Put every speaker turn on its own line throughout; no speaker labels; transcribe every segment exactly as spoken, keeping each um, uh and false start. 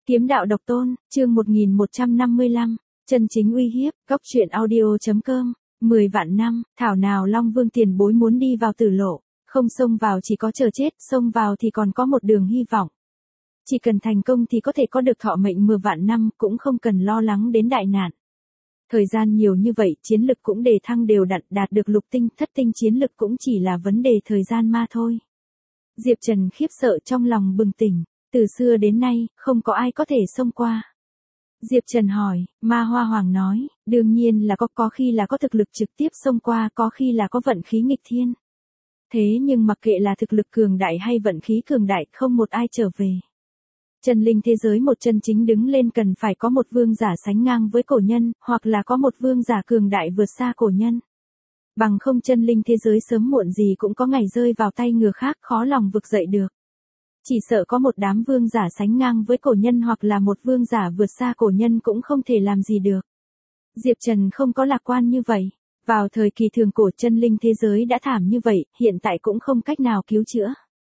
Kiếm đạo độc tôn, chương một nghìn một trăm năm mươi lăm, chân chính uy hiếp, góc truyện audio.com, mười vạn năm, thảo nào Long Vương tiền bối muốn đi vào tử lộ, không xông vào chỉ có chờ chết, xông vào thì còn có một đường hy vọng. Chỉ cần thành công thì có thể có được thọ mệnh mười vạn năm, cũng không cần lo lắng đến đại nạn. Thời gian nhiều như vậy, chiến lực cũng đề thăng đều đặn, đạt được lục tinh, thất tinh chiến lực cũng chỉ là vấn đề thời gian mà thôi. Diệp Trần khiếp sợ trong lòng bừng tỉnh. Từ xưa đến nay, không có ai có thể xông qua. Diệp Trần hỏi, Ma Hoa Hoàng nói, đương nhiên là có, có khi là có thực lực trực tiếp xông qua, có khi là có vận khí nghịch thiên. Thế nhưng mặc kệ là thực lực cường đại hay vận khí cường đại, không một ai trở về. Chân linh thế giới một chân chính đứng lên cần phải có một vương giả sánh ngang với cổ nhân, hoặc là có một vương giả cường đại vượt xa cổ nhân. Bằng không chân linh thế giới sớm muộn gì cũng có ngày rơi vào tay người khác, khó lòng vực dậy được. Chỉ sợ có một đám vương giả sánh ngang với cổ nhân hoặc là một vương giả vượt xa cổ nhân cũng không thể làm gì được. Diệp Trần không có lạc quan như vậy. Vào thời kỳ thường cổ chân linh thế giới đã thảm như vậy, hiện tại cũng không cách nào cứu chữa.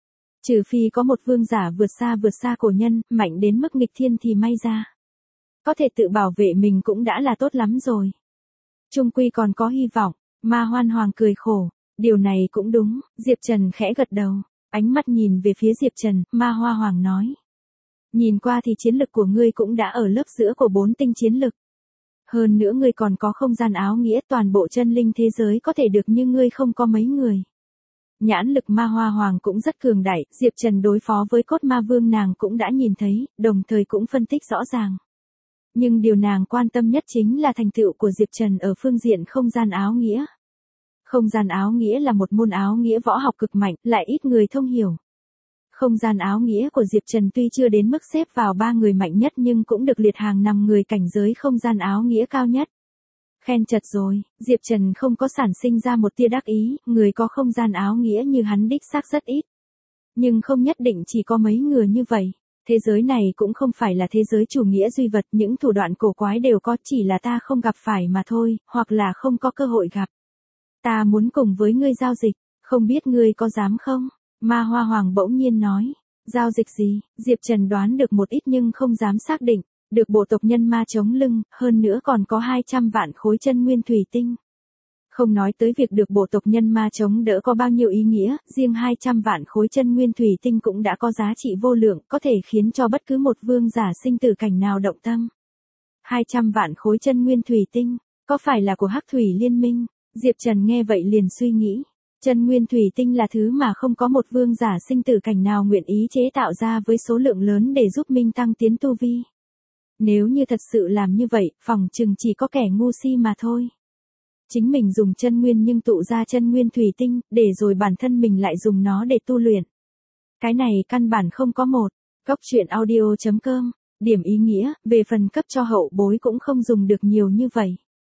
Trừ phi có một vương giả vượt xa vượt xa cổ nhân, mạnh đến mức nghịch thiên thì may ra. Có thể tự bảo vệ mình cũng đã là tốt lắm rồi. Trung quy còn có hy vọng, Ma Hoan Hoàng cười khổ. Điều này cũng đúng, Diệp Trần khẽ gật đầu. Ánh mắt nhìn về phía Diệp Trần, Ma Hoa Hoàng nói. Nhìn qua thì chiến lực của ngươi cũng đã ở lớp giữa của bốn tinh chiến lực. Hơn nữa ngươi còn có không gian áo nghĩa, toàn bộ chân linh thế giới có thể được như ngươi không có mấy người. Nhãn lực Ma Hoa Hoàng cũng rất cường đại, Diệp Trần đối phó với cốt ma vương nàng cũng đã nhìn thấy, đồng thời cũng phân tích rõ ràng. Nhưng điều nàng quan tâm nhất chính là thành tựu của Diệp Trần ở phương diện không gian áo nghĩa. Không gian áo nghĩa là một môn áo nghĩa võ học cực mạnh, lại ít người thông hiểu. Không gian áo nghĩa của Diệp Trần tuy chưa đến mức xếp vào ba người mạnh nhất nhưng cũng được liệt hàng năm người cảnh giới không gian áo nghĩa cao nhất. Khen chật rồi, Diệp Trần không có sản sinh ra một tia đắc ý, người có không gian áo nghĩa như hắn đích xác rất ít. Nhưng không nhất định chỉ có mấy người như vậy. Thế giới này cũng không phải là thế giới chủ nghĩa duy vật, những thủ đoạn cổ quái đều có, chỉ là ta không gặp phải mà thôi, hoặc là không có cơ hội gặp. Ta muốn cùng với ngươi giao dịch, không biết ngươi có dám không? Ma Hoa Hoàng bỗng nhiên nói. Giao dịch gì? Diệp Trần đoán được một ít nhưng không dám xác định. Được bộ tộc nhân ma chống lưng, hơn nữa còn có hai trăm vạn khối chân nguyên thủy tinh. Không nói tới việc được bộ tộc nhân ma chống đỡ có bao nhiêu ý nghĩa, riêng hai trăm vạn khối chân nguyên thủy tinh cũng đã có giá trị vô lượng, có thể khiến cho bất cứ một vương giả sinh tử cảnh nào động tâm. hai trăm vạn khối chân nguyên thủy tinh, có phải là của Hắc Thủy Liên Minh? Diệp Trần nghe vậy liền suy nghĩ, chân nguyên thủy tinh là thứ mà không có một vương giả sinh tử cảnh nào nguyện ý chế tạo ra với số lượng lớn để giúp Minh tăng tiến tu vi. Nếu như thật sự làm như vậy, phòng chừng chỉ có kẻ ngu si mà thôi. Chính mình dùng chân nguyên nhưng tụ ra chân nguyên thủy tinh, để rồi bản thân mình lại dùng nó để tu luyện. Cái này căn bản không có một. Góc truyện audio.com, điểm ý nghĩa, về phần cấp cho hậu bối cũng không dùng được nhiều như vậy.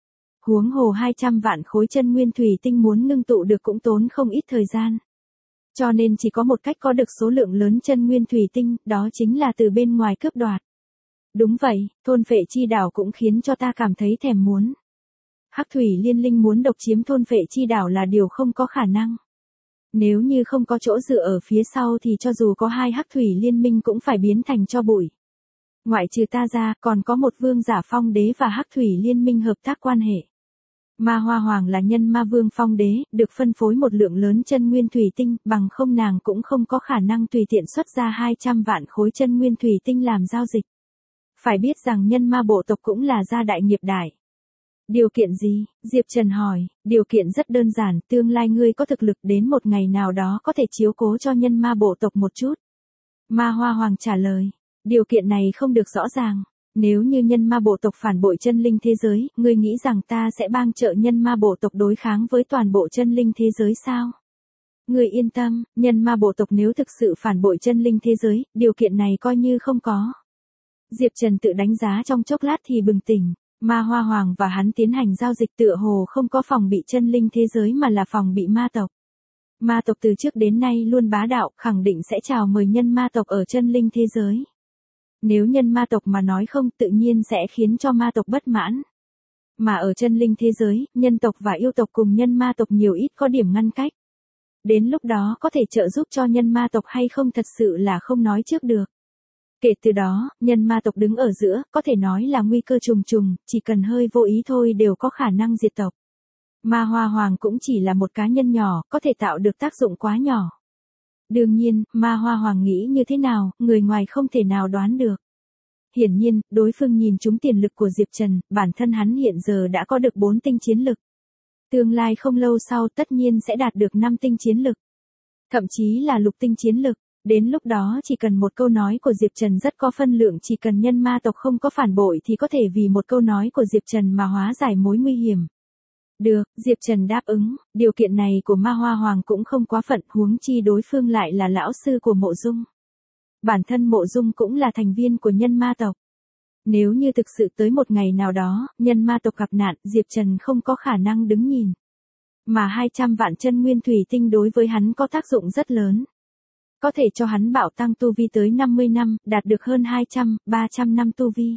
Huống hồ hai trăm vạn khối chân nguyên thủy tinh muốn ngưng tụ được cũng tốn không ít thời gian. Cho nên chỉ có một cách có được số lượng lớn chân nguyên thủy tinh, đó chính là từ bên ngoài cướp đoạt. Đúng vậy, thôn phệ chi đảo cũng khiến cho ta cảm thấy thèm muốn. Hắc Thủy Liên Linh muốn độc chiếm thôn phệ chi đảo là điều không có khả năng. Nếu như không có chỗ dựa ở phía sau thì cho dù có hai Hắc Thủy Liên Minh cũng phải biến thành tro bụi. Ngoại trừ ta ra, còn có một vương giả phong đế và Hắc Thủy Liên Minh hợp tác quan hệ. Ma Hoa Hoàng là nhân ma vương phong đế, được phân phối một lượng lớn chân nguyên thủy tinh, bằng không nàng cũng không có khả năng tùy tiện xuất ra hai trăm vạn khối chân nguyên thủy tinh làm giao dịch. Phải biết rằng nhân ma bộ tộc cũng là gia đại nghiệp đại. Điều kiện gì? Diệp Trần hỏi. Điều kiện rất đơn giản, tương lai ngươi có thực lực đến một ngày nào đó có thể chiếu cố cho nhân ma bộ tộc một chút. Ma Hoa Hoàng trả lời. Điều kiện này không được rõ ràng. Nếu như nhân ma bộ tộc phản bội chân linh thế giới, ngươi nghĩ rằng ta sẽ bang trợ nhân ma bộ tộc đối kháng với toàn bộ chân linh thế giới sao? Ngươi yên tâm, nhân ma bộ tộc nếu thực sự phản bội chân linh thế giới, điều kiện này coi như không có. Diệp Trần tự đánh giá trong chốc lát thì bừng tỉnh, Ma Hoa Hoàng và hắn tiến hành giao dịch tựa hồ không có phòng bị chân linh thế giới mà là phòng bị ma tộc. Ma tộc từ trước đến nay luôn bá đạo, khẳng định sẽ chào mời nhân ma tộc ở chân linh thế giới. Nếu nhân ma tộc mà nói không tự nhiên sẽ khiến cho ma tộc bất mãn. Mà ở chân linh thế giới, nhân tộc và yêu tộc cùng nhân ma tộc nhiều ít có điểm ngăn cách. Đến lúc đó có thể trợ giúp cho nhân ma tộc hay không thật sự là không nói trước được. Kể từ đó, nhân ma tộc đứng ở giữa, có thể nói là nguy cơ trùng trùng, chỉ cần hơi vô ý thôi đều có khả năng diệt tộc. Ma Hoa Hoàng cũng chỉ là một cá nhân nhỏ, có thể tạo được tác dụng quá nhỏ. Đương nhiên, Ma Hoa Hoàng nghĩ như thế nào, người ngoài không thể nào đoán được. Hiển nhiên, đối phương nhìn trúng tiền lực của Diệp Trần, bản thân hắn hiện giờ đã có được bốn tinh chiến lực. Tương lai không lâu sau tất nhiên sẽ đạt được năm tinh chiến lực. Thậm chí là lục tinh chiến lực. Đến lúc đó chỉ cần một câu nói của Diệp Trần rất có phân lượng, chỉ cần nhân ma tộc không có phản bội thì có thể vì một câu nói của Diệp Trần mà hóa giải mối nguy hiểm. Được, Diệp Trần đáp ứng, điều kiện này của Ma Hoa Hoàng cũng không quá phận, huống chi đối phương lại là lão sư của Mộ Dung. Bản thân Mộ Dung cũng là thành viên của nhân ma tộc. Nếu như thực sự tới một ngày nào đó, nhân ma tộc gặp nạn, Diệp Trần không có khả năng đứng nhìn. Mà hai trăm vạn chân nguyên thủy tinh đối với hắn có tác dụng rất lớn. Có thể cho hắn bạo tăng tu vi tới năm mươi năm, đạt được hơn hai trăm, ba trăm năm tu vi.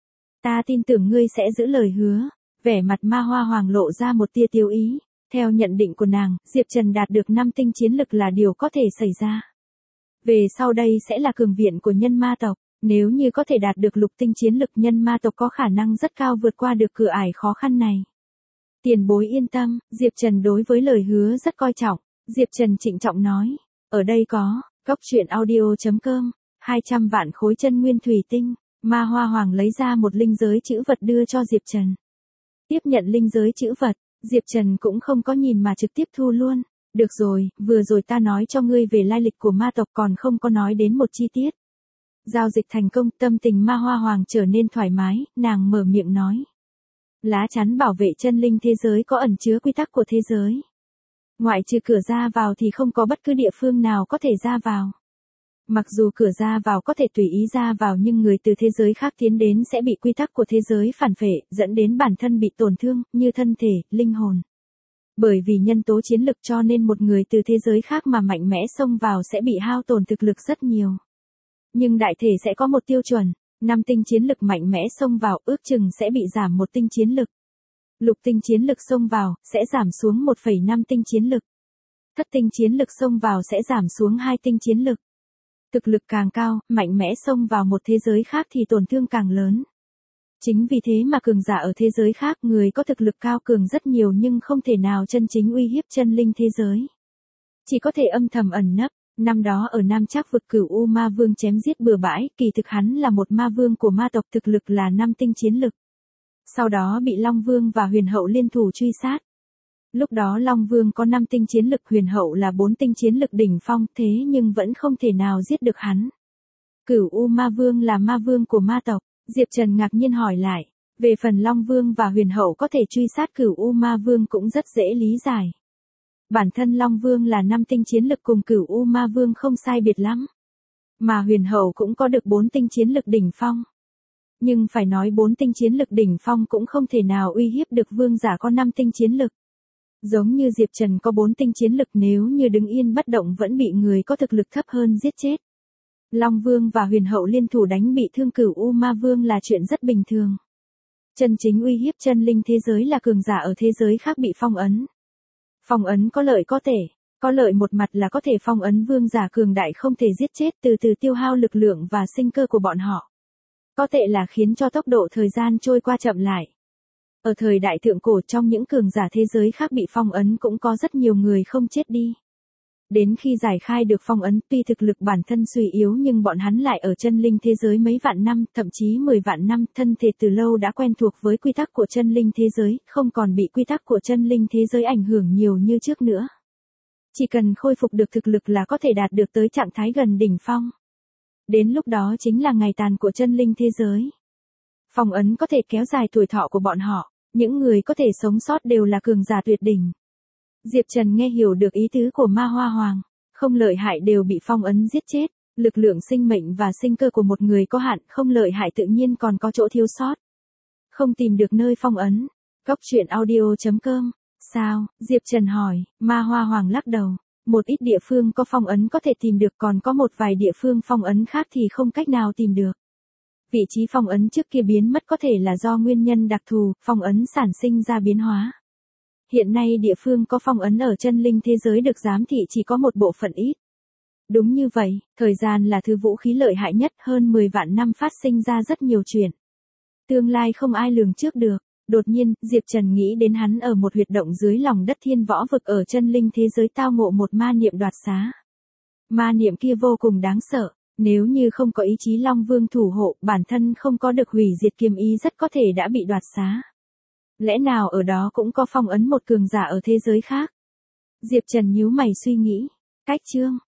Ta tin tưởng ngươi sẽ giữ lời hứa. Vẻ mặt Ma Hoa Hoàng lộ ra một tia tiêu ý. Theo nhận định của nàng, Diệp Trần đạt được năm tinh chiến lực là điều có thể xảy ra. Về sau đây sẽ là cường viện của nhân ma tộc. Nếu như có thể đạt được lục tinh chiến lực, nhân ma tộc có khả năng rất cao vượt qua được cửa ải khó khăn này. Tiền bối yên tâm, Diệp Trần đối với lời hứa rất coi trọng. Diệp Trần trịnh trọng nói. Ở đây có, góc truyện audio chấm com, hai trăm vạn khối chân nguyên thủy tinh. Ma Hoa Hoàng lấy ra một linh giới chữ vật đưa cho Diệp Trần. Tiếp nhận linh giới chữ vật, Diệp Trần cũng không có nhìn mà trực tiếp thu luôn. Được rồi, vừa rồi ta nói cho ngươi về lai lịch của ma tộc còn không có nói đến một chi tiết. Giao dịch thành công, tâm tình Ma Hoa Hoàng trở nên thoải mái, nàng mở miệng nói. Lá chắn bảo vệ chân linh thế giới có ẩn chứa quy tắc của thế giới. Ngoại trừ cửa ra vào thì không có bất cứ địa phương nào có thể ra vào. Mặc dù cửa ra vào có thể tùy ý ra vào nhưng người từ thế giới khác tiến đến sẽ bị quy tắc của thế giới phản phệ, dẫn đến bản thân bị tổn thương, như thân thể, linh hồn. Bởi vì nhân tố chiến lực cho nên một người từ thế giới khác mà mạnh mẽ xông vào sẽ bị hao tổn thực lực rất nhiều. Nhưng đại thể sẽ có một tiêu chuẩn, năm tinh chiến lực mạnh mẽ xông vào ước chừng sẽ bị giảm một tinh chiến lực. Lục tinh chiến lực xông vào, sẽ giảm xuống một phẩy năm tinh chiến lực. Thất tinh chiến lực xông vào sẽ giảm xuống hai tinh chiến lực. Thực lực càng cao, mạnh mẽ xông vào một thế giới khác thì tổn thương càng lớn. Chính vì thế mà cường giả ở thế giới khác, người có thực lực cao cường rất nhiều nhưng không thể nào chân chính uy hiếp chân linh thế giới. Chỉ có thể âm thầm ẩn nấp. Năm đó ở Nam Trác vực Cửu U Ma Vương chém giết bừa bãi, kỳ thực hắn là một ma vương của ma tộc, thực lực là năm tinh chiến lực. Sau đó bị Long Vương và Huyền Hậu liên thủ truy sát. Lúc đó Long Vương có năm tinh chiến lực, Huyền Hậu là bốn tinh chiến lực đỉnh phong, thế nhưng vẫn không thể nào giết được hắn. Cửu U Ma Vương là ma vương của ma tộc, Diệp Trần ngạc nhiên hỏi lại. Về phần Long Vương và Huyền Hậu có thể truy sát Cửu U Ma Vương cũng rất dễ lý giải. Bản thân Long Vương là năm tinh chiến lực cùng Cửu U Ma Vương không sai biệt lắm. Mà Huyền Hậu cũng có được bốn tinh chiến lực đỉnh phong. Nhưng phải nói bốn tinh chiến lực đỉnh phong cũng không thể nào uy hiếp được vương giả có năm tinh chiến lực. Giống như Diệp Trần có bốn tinh chiến lực, nếu như đứng yên bất động vẫn bị người có thực lực thấp hơn giết chết. Long Vương và Huyền Hậu liên thủ đánh bị thương Cửu U Ma Vương là chuyện rất bình thường. Chân chính uy hiếp chân linh thế giới là cường giả ở thế giới khác bị phong ấn. Phong ấn có lợi có tệ, có lợi một mặt là có thể phong ấn vương giả cường đại không thể giết chết, từ từ tiêu hao lực lượng và sinh cơ của bọn họ. Có tệ là khiến cho tốc độ thời gian trôi qua chậm lại. Ở thời đại thượng cổ, trong những cường giả thế giới khác bị phong ấn cũng có rất nhiều người không chết đi. Đến khi giải khai được phong ấn, tuy thực lực bản thân suy yếu nhưng bọn hắn lại ở chân linh thế giới mấy vạn năm, thậm chí mười vạn năm, thân thể từ lâu đã quen thuộc với quy tắc của chân linh thế giới, không còn bị quy tắc của chân linh thế giới ảnh hưởng nhiều như trước nữa. Chỉ cần khôi phục được thực lực là có thể đạt được tới trạng thái gần đỉnh phong. Đến lúc đó chính là ngày tàn của chân linh thế giới. Phong ấn có thể kéo dài tuổi thọ của bọn họ, những người có thể sống sót đều là cường giả tuyệt đỉnh. Diệp Trần nghe hiểu được ý tứ của Ma Hoa Hoàng, không lợi hại đều bị phong ấn giết chết, lực lượng sinh mệnh và sinh cơ của một người có hạn, không lợi hại tự nhiên còn có chỗ thiếu sót. Không tìm được nơi phong ấn, góc truyện audio chấm com, sao, Diệp Trần hỏi, Ma Hoa Hoàng lắc đầu, một ít địa phương có phong ấn có thể tìm được, còn có một vài địa phương phong ấn khác thì không cách nào tìm được. Vị trí phong ấn trước kia biến mất có thể là do nguyên nhân đặc thù, phong ấn sản sinh ra biến hóa. Hiện nay địa phương có phong ấn ở chân linh thế giới được giám thị chỉ có một bộ phận ít. Đúng như vậy, thời gian là thứ vũ khí lợi hại nhất, hơn mười vạn năm phát sinh ra rất nhiều chuyện. Tương lai không ai lường trước được. Đột nhiên, Diệp Trần nghĩ đến hắn ở một huyệt động dưới lòng đất thiên võ vực ở chân linh thế giới tao ngộ một ma niệm đoạt xá. Ma niệm kia vô cùng đáng sợ, nếu như không có ý chí Long Vương thủ hộ, bản thân không có được hủy diệt kiếm ý rất có thể đã bị đoạt xá. Lẽ nào ở đó cũng có phong ấn một cường giả ở thế giới khác? Diệp Trần nhíu mày suy nghĩ. Cách chương